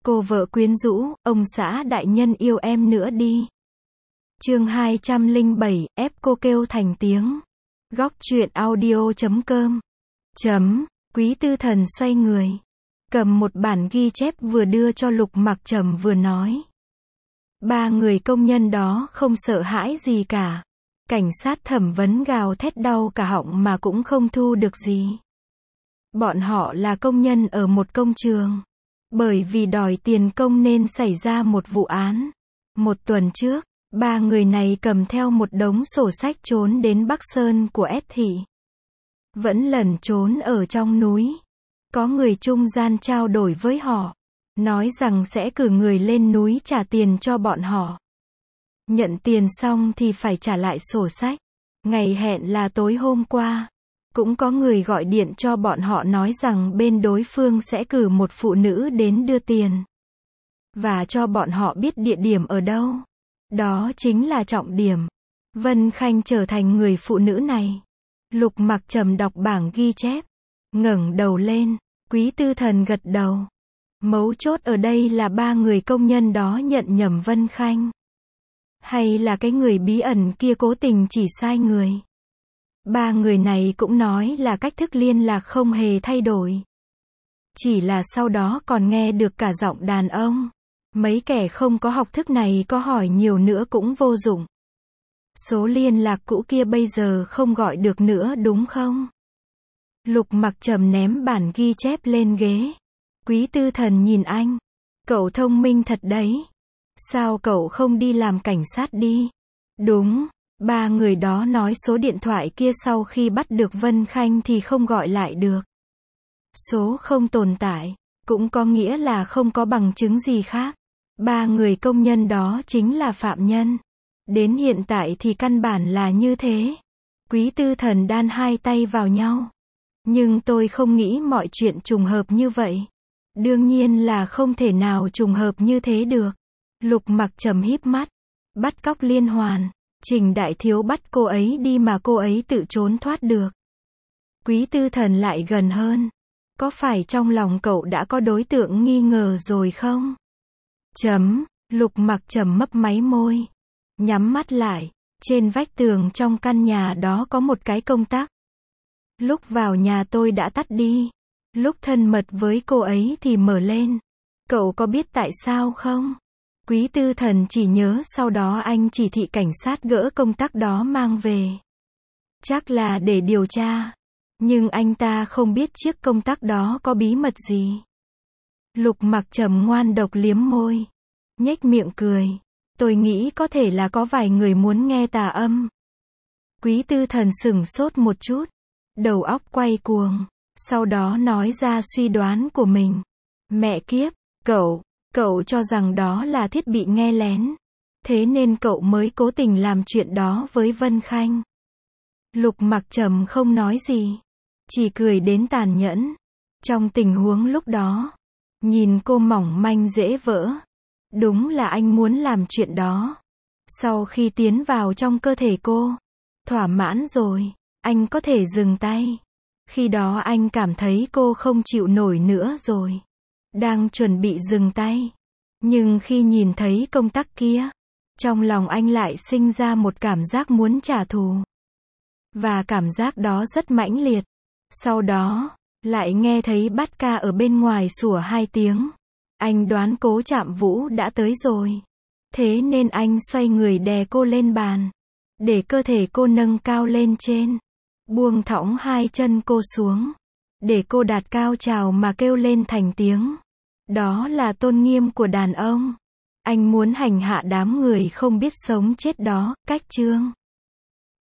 Cô vợ quyến rũ, ông xã đại nhân yêu em nữa đi. Chương 207, ép cô kêu thành tiếng. Góc truyện audio.com. Quý Tư Thần xoay người, cầm một bản ghi chép vừa đưa cho Lục Mặc Trầm vừa nói. Ba người công nhân đó không sợ hãi gì cả. Cảnh sát thẩm vấn gào thét đau cả họng mà cũng không thu được gì. Bọn họ là công nhân ở một công trường. Bởi vì đòi tiền công nên xảy ra một vụ án. Một tuần trước, ba người này cầm theo một đống sổ sách trốn đến Bắc Sơn của S thị. Vẫn lẩn trốn ở trong núi. Có người trung gian trao đổi với họ, nói rằng sẽ cử người lên núi trả tiền cho bọn họ. Nhận tiền xong thì phải trả lại sổ sách. Ngày hẹn là tối hôm qua. Cũng có người gọi điện cho bọn họ nói rằng bên đối phương sẽ cử một phụ nữ đến đưa tiền. Và cho bọn họ biết địa điểm ở đâu. Đó chính là trọng điểm. Vân Khanh trở thành người phụ nữ này. Lục Mặc Trầm đọc bảng ghi chép. Ngẩng đầu lên. Quý Tư Thần gật đầu. Mấu chốt ở đây là ba người công nhân đó nhận nhầm Vân Khanh. Hay là cái người bí ẩn kia cố tình chỉ sai người. Ba người này cũng nói là cách thức liên lạc không hề thay đổi. Chỉ là sau đó còn nghe được cả giọng đàn ông. Mấy kẻ không có học thức này có hỏi nhiều nữa cũng vô dụng. Số liên lạc cũ kia bây giờ không gọi được nữa đúng không? Lục Mặc Trầm ném bản ghi chép lên ghế. Quý Tư Thần nhìn anh. Cậu thông minh thật đấy. Sao cậu không đi làm cảnh sát đi? Đúng. Ba người đó nói số điện thoại kia sau khi bắt được Vân Khanh thì không gọi lại được. Số không tồn tại, cũng có nghĩa là không có bằng chứng gì khác. Ba người công nhân đó chính là phạm nhân. Đến hiện tại thì căn bản là như thế. Quý Tư Thần đan hai tay vào nhau. Nhưng tôi không nghĩ mọi chuyện trùng hợp như vậy. Đương nhiên là không thể nào trùng hợp như thế được. Lục Mặc Trầm híp mắt. Bắt cóc liên hoàn. Trình Đại Thiếu bắt cô ấy đi mà cô ấy tự trốn thoát được. Quý Tư Thần lại gần hơn. Có phải trong lòng cậu đã có đối tượng nghi ngờ rồi không? Lục Mặc Trầm mấp máy môi. Nhắm mắt lại. Trên vách tường trong căn nhà đó có một cái công tắc. Lúc vào nhà tôi đã tắt đi. Lúc thân mật với cô ấy thì mở lên. Cậu có biết tại sao không? Quý Tư Thần chỉ nhớ sau đó anh chỉ thị cảnh sát gỡ công tắc đó mang về. Chắc là để điều tra. Nhưng anh ta không biết chiếc công tắc đó có bí mật gì. Lục Mặc Trầm ngoan độc liếm môi. Nhếch miệng cười. Tôi nghĩ có thể là có vài người muốn nghe tà âm. Quý Tư Thần sửng sốt một chút. Đầu óc quay cuồng. Sau đó nói ra suy đoán của mình. Mẹ kiếp, cậu cho rằng đó là thiết bị nghe lén. Thế nên cậu mới cố tình làm chuyện đó với Vân Khanh. Lục Mặc Trầm không nói gì. Chỉ cười đến tàn nhẫn. Trong tình huống lúc đó. Nhìn cô mỏng manh dễ vỡ. Đúng là anh muốn làm chuyện đó. Sau khi tiến vào trong cơ thể cô. Thỏa mãn rồi. Anh có thể dừng tay. Khi đó anh cảm thấy cô không chịu nổi nữa rồi. Đang chuẩn bị dừng tay. Nhưng khi nhìn thấy công tắc kia, trong lòng anh lại sinh ra một cảm giác muốn trả thù. Và cảm giác đó rất mãnh liệt. Sau đó, lại nghe thấy Bát Ca ở bên ngoài sủa 2 tiếng. Anh đoán Cố Trạm Vũ đã tới rồi. Thế nên anh xoay người đè cô lên bàn. Để cơ thể cô nâng cao lên trên. Buông thõng 2 chân cô xuống. Để cô đạt cao trào mà kêu lên thành tiếng. Đó là tôn nghiêm của đàn ông. Anh muốn hành hạ đám người không biết sống chết đó, cách chương.